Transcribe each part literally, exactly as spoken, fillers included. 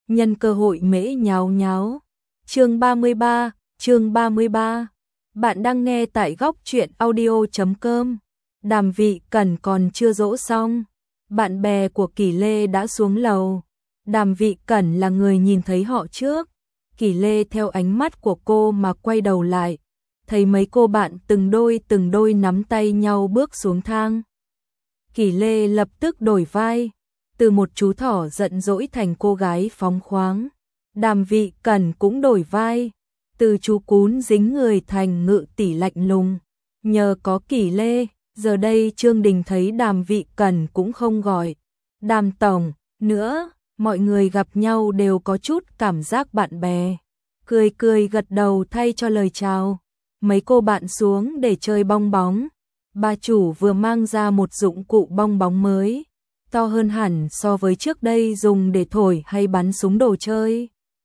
nhân cơ hội mễ nháo nháo. Chương ba mươi ba, chương ba mươi ba. Bạn đang nghe tại góc truyện audio chấm com. Đàm Vị Cẩn còn chưa dỗ xong, bạn bè của Kỷ Lê đã xuống lầu. Đàm Vị Cẩn là người nhìn thấy họ trước. Kỷ Lê theo ánh mắt của cô mà quay đầu lại, thấy mấy cô bạn từng đôi từng đôi nắm tay nhau bước xuống thang. Kỷ Lê lập tức đổi vai, từ một chú thỏ giận dỗi thành cô gái phóng khoáng. Đàm Vị Cẩn cũng đổi vai, từ chú cún dính người thành ngự tỷ lạnh lùng. Nhờ có Kỷ Lê, giờ đây Trương Đình thấy Đàm Vị Cẩn cũng không gọi Đàm tổng nữa, mọi người gặp nhau đều có chút cảm giác bạn bè. Cười cười gật đầu thay cho lời chào. Mấy cô bạn xuống để chơi bong bóng. Bà chủ vừa mang ra một dụng cụ bong bóng mới, to hơn hẳn so với trước đây dùng để thổi hay bắn súng đồ chơi.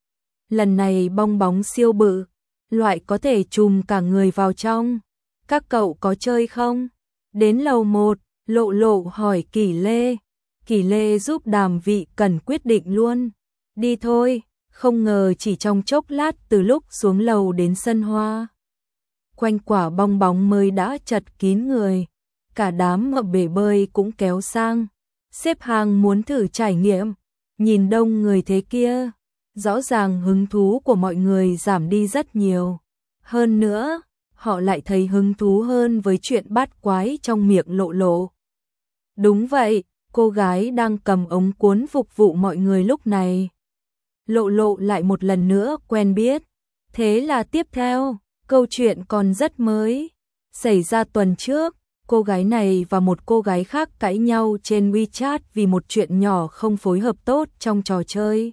Lần này bong bóng siêu bự, loại có thể chùm cả người vào trong. Các cậu có chơi không? Đến lầu một, Lộ Lộ hỏi Kỷ Lê. Kỷ Lê giúp Đàm Vị Cẩn quyết định luôn. Đi thôi, không ngờ chỉ trong chốc lát từ lúc xuống lầu đến sân hoa, quanh quả bong bóng mới đã chật kín người. Cả đám ở bể bơi cũng kéo sang, xếp hàng muốn thử trải nghiệm. Nhìn đông người thế kia, rõ ràng hứng thú của mọi người giảm đi rất nhiều. Hơn nữa, họ lại thấy hứng thú hơn với chuyện bát quái trong miệng Lộ Lộ. Đúng vậy, cô gái đang cầm ống cuốn phục vụ mọi người lúc này. Lộ Lộ lại một lần nữa quen biết. Thế là tiếp theo, câu chuyện còn rất mới. Xảy ra tuần trước, cô gái này và một cô gái khác cãi nhau trên WeChat vì một chuyện nhỏ không phối hợp tốt trong trò chơi.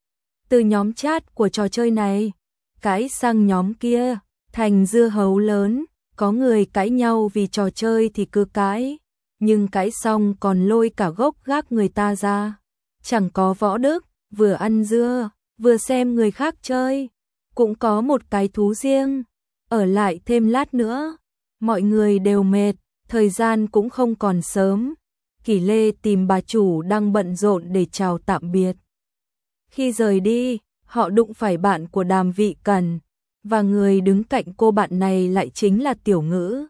Từ nhóm chat của trò chơi này, cãi sang nhóm kia, thành dưa hấu lớn. Có người cãi nhau vì trò chơi thì cứ cãi, nhưng cãi xong còn lôi cả gốc gác người ta ra. Chẳng có võ đức, vừa ăn dưa, vừa xem người khác chơi. Cũng có một cái thú riêng. Ở lại thêm lát nữa, mọi người đều mệt, thời gian cũng không còn sớm. Kỷ Lê tìm bà chủ đang bận rộn để chào tạm biệt. Khi rời đi, họ đụng phải bạn của Đàm Vị Cẩn, và người đứng cạnh cô bạn này lại chính là Tiểu Ngữ.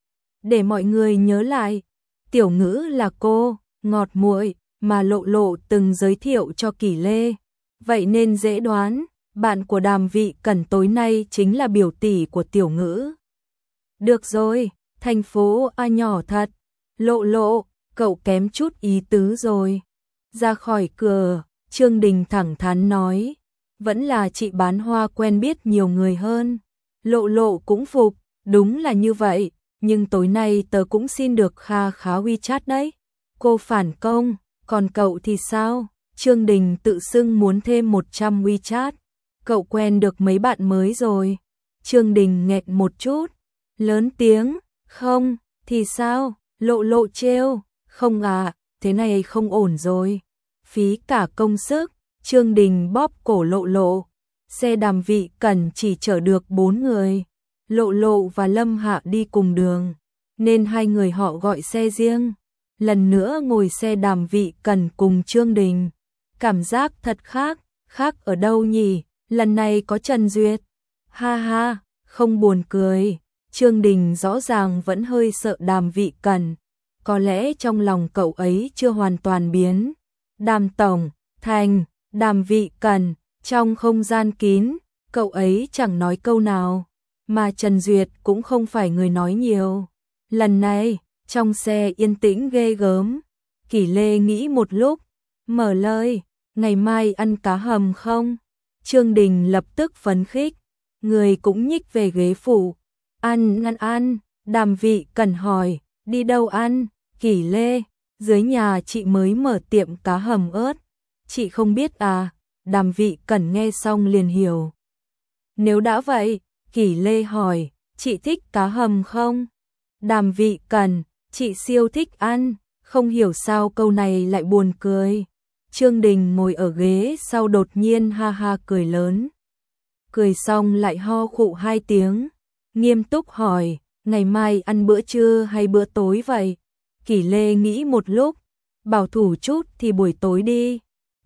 Để mọi người nhớ lại, Tiểu Ngữ là cô ngọt muội mà Lộ Lộ từng giới thiệu cho Kỷ Lê. Vậy nên dễ đoán, bạn của Đàm Vị Cẩn tối nay chính là biểu tỷ của Tiểu Ngữ. Được rồi, thành phố A nhỏ thật. Lộ Lộ, cậu kém chút ý tứ rồi. Ra khỏi cửa, Trương Đình thẳng thắn nói. Vẫn là chị bán hoa quen biết nhiều người hơn. Lộ Lộ cũng phục, đúng là như vậy. Nhưng tối nay tớ cũng xin được kha khá WeChat đấy. Cô phản công, còn cậu thì sao? Trương Đình tự xưng muốn thêm một trăm WeChat. Cậu quen được mấy bạn mới rồi. Trương Đình nghẹn một chút, lớn tiếng, không, thì sao? Lộ Lộ trêu, không à, thế này không ổn rồi. Phí cả công sức. Trương Đình bóp cổ Lộ Lộ. Xe Đàm Vị Cẩn chỉ chở được bốn người. Lộ Lộ và Lâm Hạ đi cùng đường, nên hai người họ gọi xe riêng. Lần nữa ngồi xe Đàm Vị Cẩn cùng Trương Đình. Cảm giác thật khác, khác ở đâu nhỉ? Lần này có Trần Duyệt. Ha ha, không buồn cười. Trương Đình rõ ràng vẫn hơi sợ Đàm Vị Cẩn. Có lẽ trong lòng cậu ấy chưa hoàn toàn biến. Đàm tổng, thành, Đàm Vị Cẩn, trong không gian kín, cậu ấy chẳng nói câu nào. Mà Trần Duyệt cũng không phải người nói nhiều. Lần này, trong xe yên tĩnh ghê gớm. Kỷ Lê nghĩ một lúc, mở lời, ngày mai ăn cá hầm không? Trương Đình lập tức phấn khích, người cũng nhích về ghế phụ. Ăn, ăn, ăn. Đàm Vị Cẩn hỏi, đi đâu ăn? Kỷ Lê, dưới nhà chị mới mở tiệm cá hầm ớt. Chị không biết à? Đàm Vị Cẩn nghe xong liền hiểu. Nếu đã vậy, Kỷ Lê hỏi, chị thích cá hầm không? Đàm Vị Cẩn, chị siêu thích ăn. Không hiểu sao câu này lại buồn cười. Trương Đình ngồi ở ghế sau đột nhiên ha ha cười lớn. Cười xong lại ho khụ hai tiếng. Nghiêm túc hỏi, ngày mai ăn bữa trưa hay bữa tối vậy? Kỷ Lê nghĩ một lúc, bảo thủ chút thì buổi tối đi.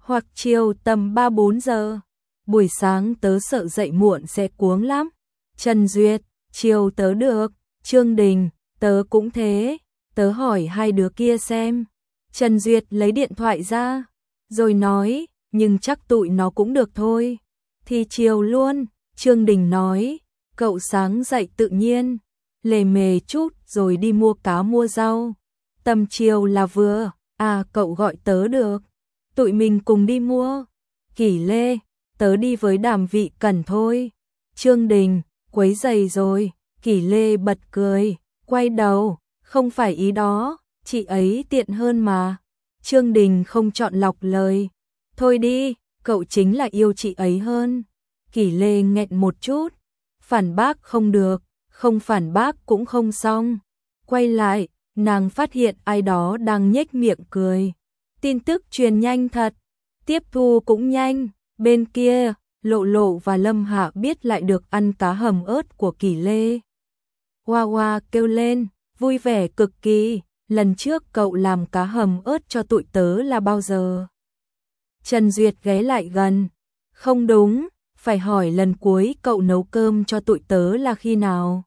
hoặc chiều tầm ba bốn giờ. Buổi sáng tớ sợ dậy muộn sẽ cuống lắm. Trần Duyệt, chiều tớ được. Trương Đình, tớ cũng thế. Tớ hỏi hai đứa kia xem. Trần Duyệt lấy điện thoại ra, rồi nói, nhưng chắc tụi nó cũng được thôi. Thì chiều luôn. Trương Đình nói, cậu sáng dậy tự nhiên, lề mề chút rồi đi mua cá mua rau. Tầm chiều là vừa. À, cậu gọi tớ được. Tụi mình cùng đi mua. Kỷ Lê, tớ đi với Đàm Vị Cẩn thôi. Trương Đình, quấy rầy rồi. Kỷ Lê bật cười, quay đầu, không phải ý đó, chị ấy tiện hơn mà. Trương Đình không chọn lọc lời. Thôi đi, cậu chính là yêu chị ấy hơn. Kỷ Lê nghẹn một chút, phản bác không được, không phản bác cũng không xong. Quay lại, nàng phát hiện ai đó đang nhếch miệng cười. Tin tức truyền nhanh thật, tiếp thu cũng nhanh. Bên kia, Lộ Lộ và Lâm Hạ biết lại được ăn cá hầm ớt của Kỷ Lê. Hoa Hoa kêu lên, vui vẻ cực kỳ. Lần trước cậu làm cá hầm ớt cho tụi tớ là bao giờ? Trần Duyệt ghé lại gần. Không đúng, phải hỏi lần cuối cậu nấu cơm cho tụi tớ là khi nào?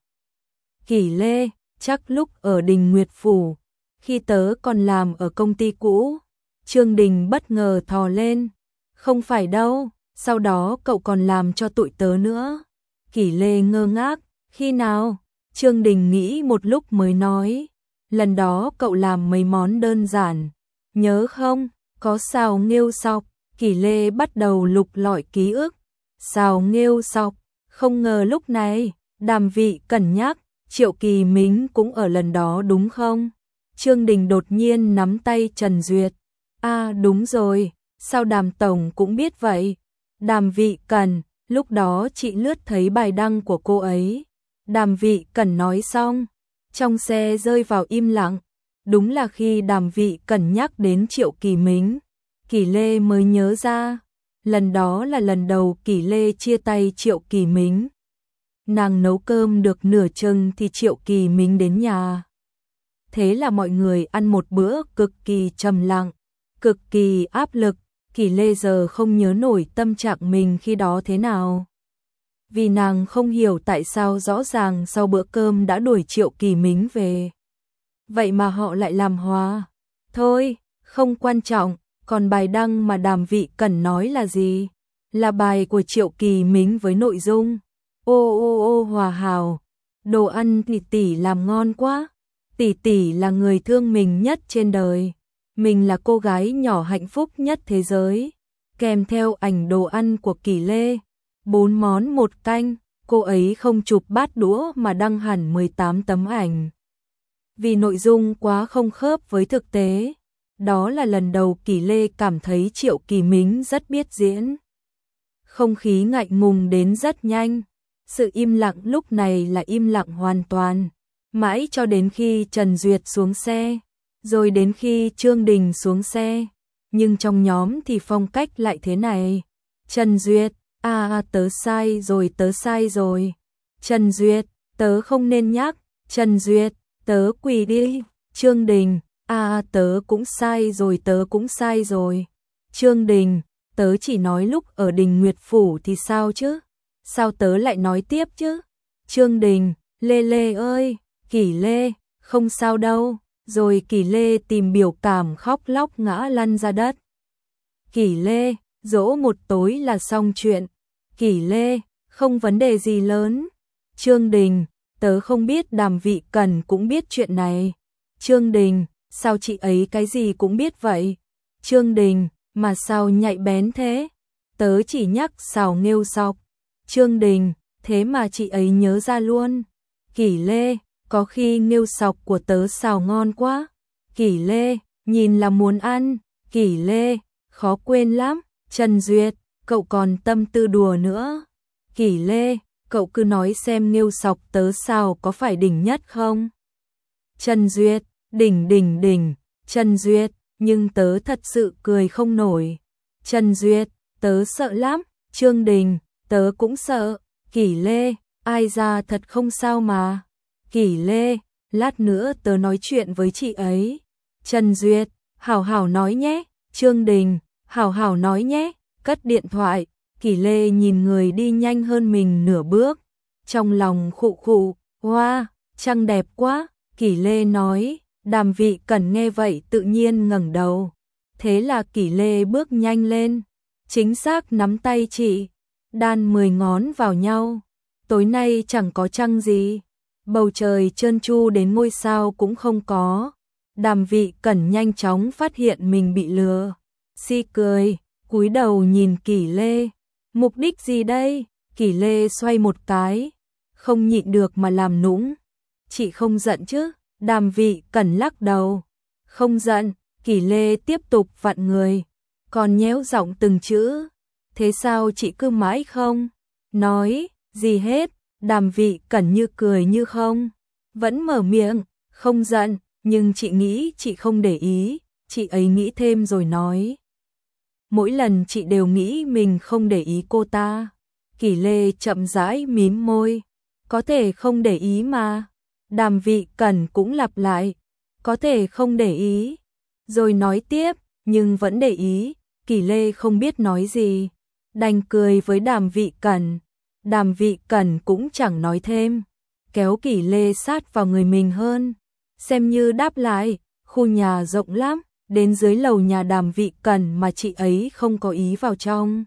Kỷ Lê, chắc lúc ở Đình Nguyệt Phủ, khi tớ còn làm ở công ty cũ. Trương Đình bất ngờ thò lên. Không phải đâu, sau đó cậu còn làm cho tụi tớ nữa. Kỷ Lê ngơ ngác, khi nào? Trương Đình nghĩ một lúc mới nói. Lần đó cậu làm mấy món đơn giản. Nhớ không? Có xào nghêu sọc. Kỷ Lê bắt đầu lục lọi ký ức. Xào nghêu sọc. Không ngờ lúc này, Đàm Vị Cẩn nhắc, Triệu Kỳ Mính cũng ở lần đó đúng không? Trương Đình đột nhiên nắm tay Trần Duyệt. À đúng rồi, sao Đàm Tổng cũng biết vậy? Đàm Vị Cẩn, lúc đó chị lướt thấy bài đăng của cô ấy. Đàm Vị Cẩn nói xong, trong xe rơi vào im lặng. Đúng là khi Đàm Vị Cẩn nhắc đến Triệu Kỳ Mính, Kỷ Lê mới nhớ ra. Lần đó là lần đầu Kỷ Lê chia tay Triệu Kỳ Mính. Nàng nấu cơm được nửa chừng thì Triệu Kỳ Mính đến nhà. Thế là mọi người ăn một bữa cực kỳ trầm lặng, cực kỳ áp lực. Kỷ Lê giờ không nhớ nổi tâm trạng mình khi đó thế nào. Vì nàng không hiểu tại sao rõ ràng sau bữa cơm đã đuổi Triệu Kỳ Mính về. Vậy mà họ lại làm hòa. Thôi, không quan trọng, còn bài đăng mà Đàm Vị Cẩn nói là gì? Là bài của Triệu Kỳ Mính với nội dung ô ô ô hòa hảo, đồ ăn tỷ tỷ làm ngon quá. Tỷ tỷ là người thương mình nhất trên đời. Mình là cô gái nhỏ hạnh phúc nhất thế giới. Kèm theo ảnh đồ ăn của Kỷ Lê. Bốn món một canh, cô ấy không chụp bát đũa mà đăng hẳn mười tám tấm ảnh. Vì nội dung quá không khớp với thực tế. Đó là lần đầu Kỷ Lê cảm thấy Triệu Kỳ Mính rất biết diễn. Không khí ngại ngùng đến rất nhanh. Sự im lặng lúc này là im lặng hoàn toàn. Mãi cho đến khi Trần Duyệt xuống xe, rồi đến khi Trương Đình xuống xe. Nhưng trong nhóm thì phong cách lại thế này. Trần Duyệt, à tớ sai rồi tớ sai rồi. Trần Duyệt, tớ không nên nhắc. Trần Duyệt, tớ quỳ đi. Trương Đình, à tớ cũng sai rồi tớ cũng sai rồi. Trương Đình, tớ chỉ nói lúc ở Đình Nguyệt Phủ thì sao chứ? Sao tớ lại nói tiếp chứ? Trương Đình, Lê Lê ơi, Kỷ Lê, không sao đâu. Rồi Kỷ Lê tìm biểu cảm khóc lóc ngã lăn ra đất. Kỷ Lê, dỗ một tối là xong chuyện. Kỷ Lê, không vấn đề gì lớn. Trương Đình, tớ không biết Đàm Vị Cẩn cũng biết chuyện này. Trương Đình, sao chị ấy cái gì cũng biết vậy? Trương Đình, mà sao nhạy bén thế? Tớ chỉ nhắc xào nghêu sọc. Trương Đình, thế mà chị ấy nhớ ra luôn. Kỷ Lê, có khi nghêu sọc của tớ xào ngon quá. Kỷ Lê, nhìn là muốn ăn. Kỷ Lê, khó quên lắm. Trần Duyệt, cậu còn tâm tư đùa nữa. Kỷ Lê, cậu cứ nói xem nghêu sọc tớ xào có phải đỉnh nhất không? Trần Duyệt, đỉnh đỉnh đỉnh. Trần Duyệt, nhưng tớ thật sự cười không nổi. Trần Duyệt, tớ sợ lắm. Trương Đình, tớ cũng sợ. Kỷ Lê, ai ra thật không sao mà. Kỷ Lê, lát nữa tớ nói chuyện với chị ấy. Trần Duyệt, hảo hảo nói nhé. Trương Đình, Hảo hảo nói nhé, cất điện thoại, Kỷ Lê nhìn người đi nhanh hơn mình nửa bước, trong lòng khụ khụ, hoa, trăng đẹp quá, Kỷ Lê nói. Đàm Vị Cẩn nghe vậy tự nhiên ngẩng đầu, thế là Kỷ Lê bước nhanh lên, chính xác nắm tay chị, đan mười ngón vào nhau. Tối nay chẳng có trăng gì, bầu trời trơn tru đến ngôi sao cũng không có. Đàm Vị Cẩn nhanh chóng phát hiện mình bị lừa, si cười, cúi đầu nhìn Kỷ Lê. Mục đích gì đây? Kỷ Lê xoay một cái, không nhịn được mà làm nũng. Chị không giận chứ? Đàm Vị Cẩn lắc đầu. Không giận. Kỷ Lê tiếp tục vặn người, còn nhéo giọng từng chữ. Thế sao chị cứ mãi không nói gì hết? Đàm Vị Cẩn như cười như không, vẫn mở miệng. Không giận, nhưng chị nghĩ chị không để ý. Chị ấy nghĩ thêm rồi nói. Mỗi lần chị đều nghĩ mình không để ý cô ta. Kỷ Lê chậm rãi mím môi. Có thể không để ý mà. Đàm Vị Cẩn cũng lặp lại. Có thể không để ý. Rồi nói tiếp, nhưng vẫn để ý. Kỷ Lê không biết nói gì, đành cười với Đàm Vị Cẩn. Đàm Vị Cẩn cũng chẳng nói thêm, kéo Kỷ Lê sát vào người mình hơn, xem như đáp lại. Khu nhà rộng lắm, đến dưới lầu nhà Đàm Vị Cẩn mà chị ấy không có ý vào trong.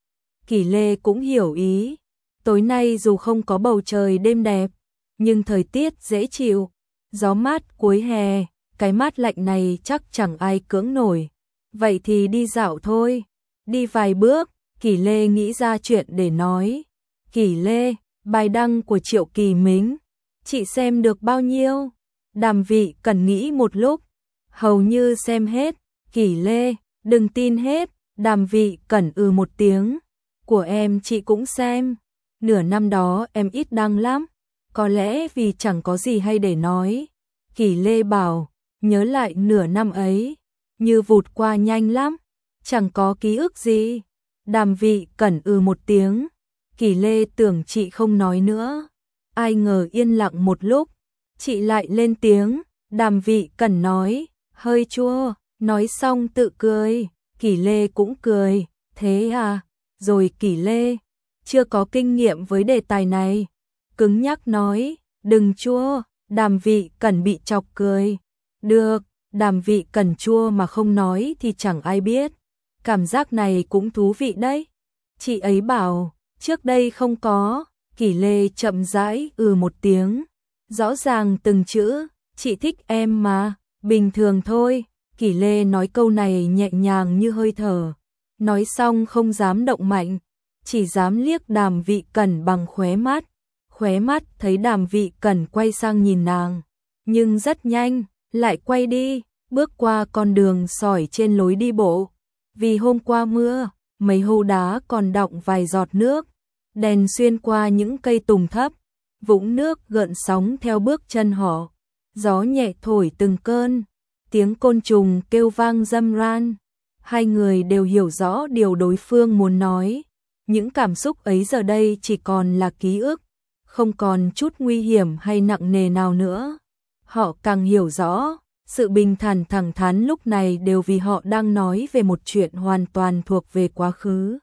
Kỷ Lê cũng hiểu ý. Tối nay dù không có bầu trời đêm đẹp, nhưng thời tiết dễ chịu, gió mát cuối hè, cái mát lạnh này chắc chẳng ai cưỡng nổi. Vậy thì đi dạo thôi. Đi vài bước, Kỷ Lê nghĩ ra chuyện để nói. Kỷ Lê, bài đăng của Triệu Kỳ Mính, chị xem được bao nhiêu? Đàm Vị Cẩn nghĩ một lúc, hầu như xem hết. Kỷ Lê, đừng tin hết. Đàm Vị Cẩn ừ một tiếng. Của em chị cũng xem. Nửa năm đó em ít đăng lắm, có lẽ vì chẳng có gì hay để nói. Kỷ Lê bảo, nhớ lại nửa năm ấy, như vụt qua nhanh lắm, chẳng có ký ức gì. Đàm Vị Cẩn ừ một tiếng. Kỷ Lê tưởng chị không nói nữa, ai ngờ yên lặng một lúc, chị lại lên tiếng. Đàm Vị Cẩn nói, hơi chua. Nói xong tự cười. Kỷ Lê cũng cười. Thế à? Rồi Kỷ Lê chưa có kinh nghiệm với đề tài này, cứng nhắc nói, đừng chua. Đàm Vị Cẩn bị chọc cười. Được. Đàm Vị Cẩn chua mà không nói thì chẳng ai biết. Cảm giác này cũng thú vị đấy. Chị ấy bảo, trước đây không có. Kỷ Lê chậm rãi ừ một tiếng. Rõ ràng từng chữ, chị thích em mà, bình thường thôi. Kỷ Lê nói câu này nhẹ nhàng như hơi thở. Nói xong không dám động mạnh, chỉ dám liếc Đàm Vị Cẩn bằng khóe mắt. Khóe mắt thấy Đàm Vị Cẩn quay sang nhìn nàng, nhưng rất nhanh lại quay đi, bước qua con đường sỏi trên lối đi bộ. Vì hôm qua mưa, mấy hố đá còn đọng vài giọt nước, đèn xuyên qua những cây tùng thấp, vũng nước gợn sóng theo bước chân họ. Gió nhẹ thổi từng cơn, tiếng côn trùng kêu vang râm ran. Hai người đều hiểu rõ điều đối phương muốn nói. Những cảm xúc ấy giờ đây chỉ còn là ký ức, không còn chút nguy hiểm hay nặng nề nào nữa. Họ càng hiểu rõ, sự bình thản thẳng thắn lúc này đều vì họ đang nói về một chuyện hoàn toàn thuộc về quá khứ.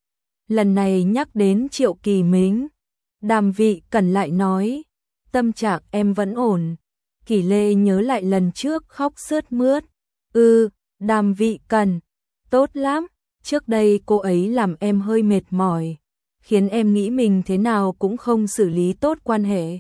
Lần này nhắc đến Triệu Kỳ Mính, Đàm Vị Cẩn lại nói, tâm trạng em vẫn ổn. Kỷ Lê nhớ lại lần trước khóc sướt mướt. Ừ, Đàm Vị Cẩn, tốt lắm. Trước đây cô ấy làm em hơi mệt mỏi, khiến em nghĩ mình thế nào cũng không xử lý tốt quan hệ.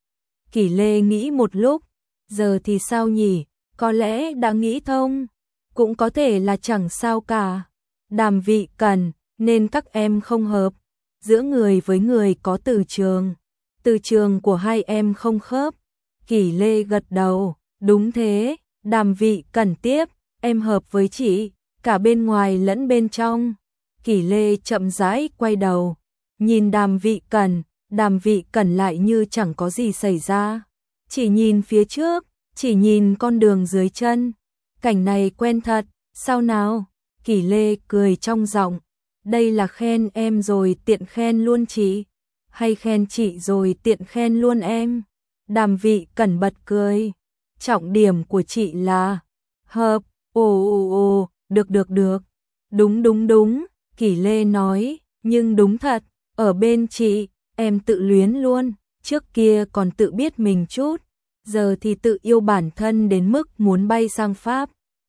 Kỷ Lê nghĩ một lúc, giờ thì sao nhỉ? Có lẽ đã nghĩ thông, cũng có thể là chẳng sao cả. Đàm Vị Cẩn, nên các em không hợp. Giữa người với người có từ trường, từ trường của hai em không khớp. Kỷ Lê gật đầu, đúng thế. Đàm Vị Cẩn tiếp, em hợp với chị, cả bên ngoài lẫn bên trong. Kỷ Lê chậm rãi quay đầu, nhìn Đàm Vị Cẩn. Đàm Vị Cẩn lại như chẳng có gì xảy ra, chỉ nhìn phía trước, chỉ nhìn con đường dưới chân. Cảnh này quen thật, sao nào? Kỷ Lê cười trong giọng, đây là khen em rồi tiện khen luôn chị, hay khen chị rồi tiện khen luôn em? Đàm Vị Cẩn bật cười, trọng điểm của chị là hợp. Ồ ồ ồ, được được được. Đúng đúng đúng, Kỷ Lê nói, nhưng đúng thật, ở bên chị, em tự luyến luôn, trước kia còn tự biết mình chút, giờ thì tự yêu bản thân đến mức muốn bay sang Pháp.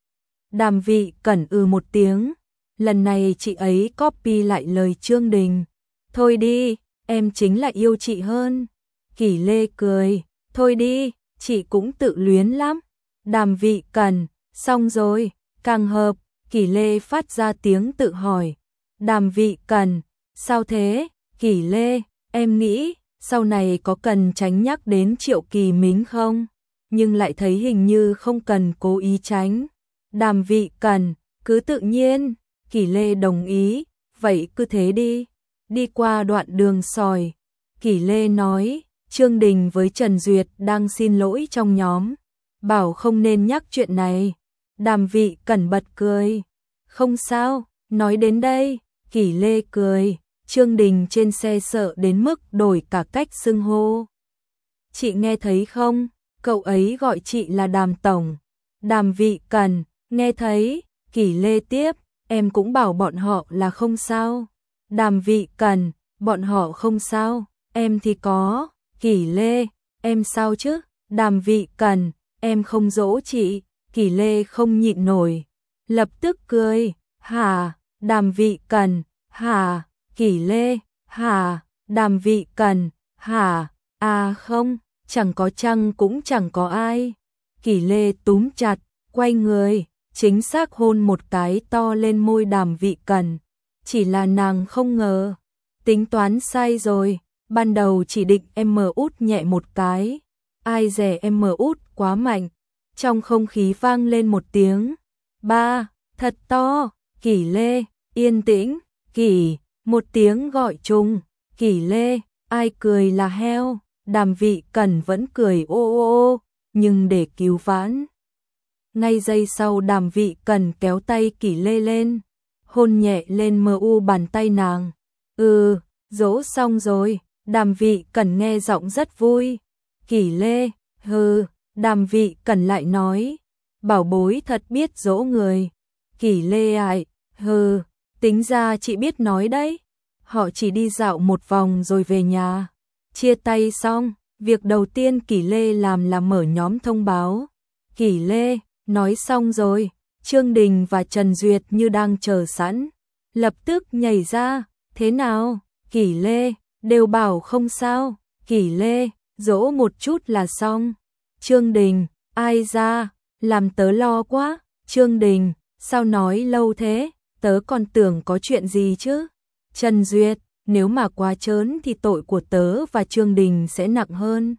Đàm Vị Cẩn ừ một tiếng, lần này chị ấy copy lại lời Trương Đình. Thôi đi, em chính là yêu chị hơn. Kỷ Lê cười, thôi đi, chị cũng tự luyến lắm. Đàm Vị Cẩn, xong rồi, càng hợp, Kỷ Lê phát ra tiếng tự hỏi. Đàm Vị Cẩn, sao thế? Kỷ Lê, em nghĩ, sau này có cần tránh nhắc đến Triệu Kỳ Mính không? Nhưng lại thấy hình như không cần cố ý tránh. Đàm Vị Cẩn, cứ tự nhiên. Kỷ Lê đồng ý, vậy cứ thế đi. Đi qua đoạn đường sỏi, Kỷ Lê nói, Trương Đình với Trần Duyệt đang xin lỗi trong nhóm, bảo không nên nhắc chuyện này. Đàm Vị Cẩn bật cười, không sao, nói đến đây, Kỷ Lê cười, Trương Đình trên xe sợ đến mức đổi cả cách xưng hô. Chị nghe thấy không, cậu ấy gọi chị là Đàm Tổng. Đàm Vị Cẩn, nghe thấy, Kỷ Lê tiếp, em cũng bảo bọn họ là không sao. Đàm Vị Cẩn, bọn họ không sao, em thì có. Kỷ Lê, em sao chứ? Đàm Vị Cẩn, em không dỗ chị. Kỷ Lê không nhịn nổi, lập tức cười, hả? Đàm Vị Cẩn, hả? Kỷ Lê, hả? Đàm Vị Cẩn, hả? À không, chẳng có chăng cũng chẳng có ai. Kỷ Lê túm chặt, quay người, chính xác hôn một cái to lên môi Đàm Vị Cẩn. Chỉ là nàng không ngờ, tính toán sai rồi, ban đầu chỉ định em mờ út nhẹ một cái, ai dè em mờ út quá mạnh. Trong không khí vang lên một tiếng, ba, thật to, Kỷ Lê, yên tĩnh, Kỷ, một tiếng gọi chung, Kỷ Lê, ai cười là heo. Đàm Vị Cẩn vẫn cười ô ô ô, nhưng để cứu vãn. Ngay giây sau Đàm Vị Cẩn kéo tay Kỷ Lê lên, hôn nhẹ lên mờ u bàn tay nàng. Ừ, dỗ xong rồi. Đàm Vị Cẩn nghe giọng rất vui. Kỷ Lê, hừ. Đàm Vị Cẩn lại nói, bảo bối thật biết dỗ người. Kỷ Lê ải, hừ, tính ra chị biết nói đấy. Họ chỉ đi dạo một vòng rồi về nhà. Chia tay xong, việc đầu tiên Kỷ Lê làm là mở nhóm thông báo. Kỷ Lê, nói xong rồi, Trương Đình và Trần Duyệt như đang chờ sẵn. Lập tức nhảy ra, thế nào? Kỷ Lê, đều bảo không sao. Kỷ Lê, dỗ một chút là xong. Trương Đình, ai ra, làm tớ lo quá. Trương Đình, sao nói lâu thế, tớ còn tưởng có chuyện gì chứ. Trần Duyệt, nếu mà quá trớn thì tội của tớ và Trương Đình sẽ nặng hơn.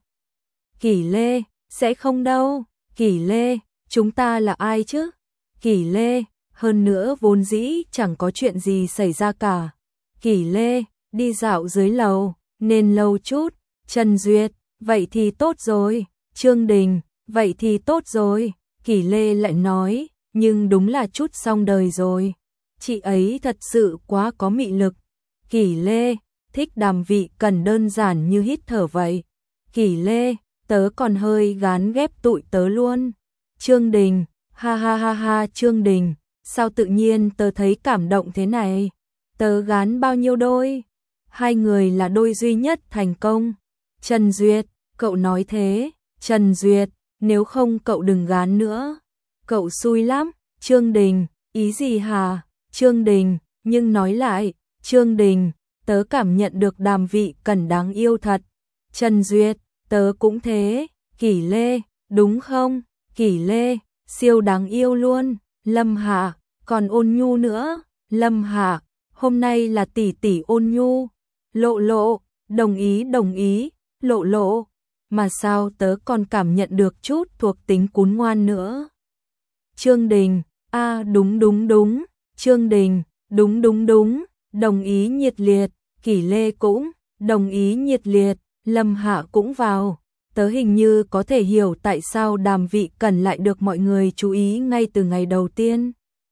Kỷ Lê, sẽ không đâu. Kỷ Lê, chúng ta là ai chứ? Kỷ Lê, hơn nữa vốn dĩ chẳng có chuyện gì xảy ra cả. Kỷ Lê, đi dạo dưới lầu, nên lâu chút. Trần Duyệt, vậy thì tốt rồi. Trương Đình, vậy thì tốt rồi. Kỷ Lê lại nói, nhưng đúng là chút xong đời rồi. Chị ấy thật sự quá có mị lực. Kỷ Lê, thích Đàm Vị Cẩn đơn giản như hít thở vậy. Kỷ Lê, tớ còn hơi gán ghép tụi tớ luôn. Trương Đình, ha ha ha ha. Trương Đình, sao tự nhiên tớ thấy cảm động thế này? Tớ gán bao nhiêu đôi? Hai người là đôi duy nhất thành công. Trần Duyệt, cậu nói thế. Trần Duyệt, nếu không cậu đừng gán nữa. Cậu xui lắm. Trương Đình, ý gì hả? Trương Đình, nhưng nói lại. Trương Đình, tớ cảm nhận được Đàm Vị Cẩn đáng yêu thật. Trần Duyệt, tớ cũng thế. Kỷ Lê, đúng không? Kỷ Lê, siêu đáng yêu luôn. Lâm Hạ, còn ôn nhu nữa. Lâm Hạ, hôm nay là tỷ tỷ ôn nhu. Lộ Lộ, đồng ý đồng ý. Lộ Lộ, mà sao tớ còn cảm nhận được chút thuộc tính cún ngoan nữa. Trương Đình, a à, đúng đúng đúng. Trương Đình, đúng đúng đúng. Đồng ý nhiệt liệt. Kỷ Lê cũng đồng ý nhiệt liệt. Lâm Hạ cũng vào. Tớ hình như có thể hiểu tại sao Đàm Vị Cẩn lại được mọi người chú ý ngay từ ngày đầu tiên.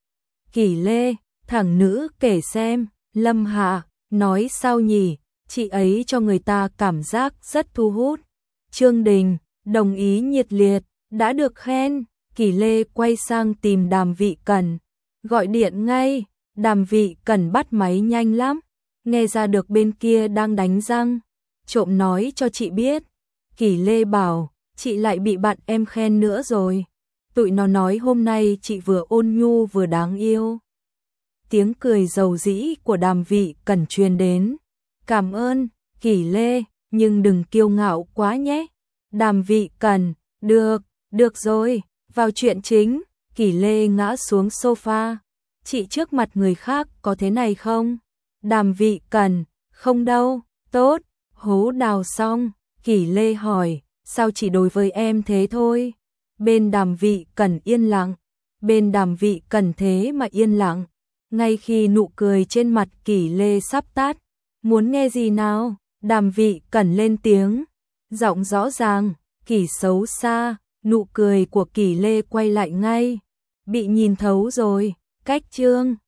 Kỷ Lê, thẳng nữ kể xem. Lâm Hạ, nói sao nhỉ? Chị ấy cho người ta cảm giác rất thu hút. Trương Đình, đồng ý nhiệt liệt. Đã được khen. Kỷ Lê quay sang tìm Đàm Vị Cẩn. Gọi điện ngay. Đàm Vị Cần bắt máy nhanh lắm, nghe ra được bên kia đang đánh răng, trộm nói cho chị biết. Kỷ Lê bảo, chị lại bị bạn em khen nữa rồi. Tụi nó nói hôm nay chị vừa ôn nhu vừa đáng yêu. Tiếng cười dầu dĩ của Đàm Vị Cần truyền đến. Cảm ơn, Kỷ Lê, nhưng đừng kiêu ngạo quá nhé. Đàm Vị Cần, được, được rồi, vào chuyện chính. Kỷ Lê ngã xuống sofa. Chị trước mặt người khác có thế này không? Đàm Vị Cần, không đâu, tốt. Hố đào xong, Kỷ Lê hỏi, sao chỉ đối với em thế thôi? Bên Đàm Vị Cần yên lặng, bên Đàm Vị Cần thế mà yên lặng. Ngay khi nụ cười trên mặt Kỷ Lê sắp tắt, muốn nghe gì nào? Đàm Vị Cần lên tiếng, giọng rõ ràng, Kỷ xấu xa. Nụ cười của Kỷ Lê quay lại ngay, bị nhìn thấu rồi. Cách chương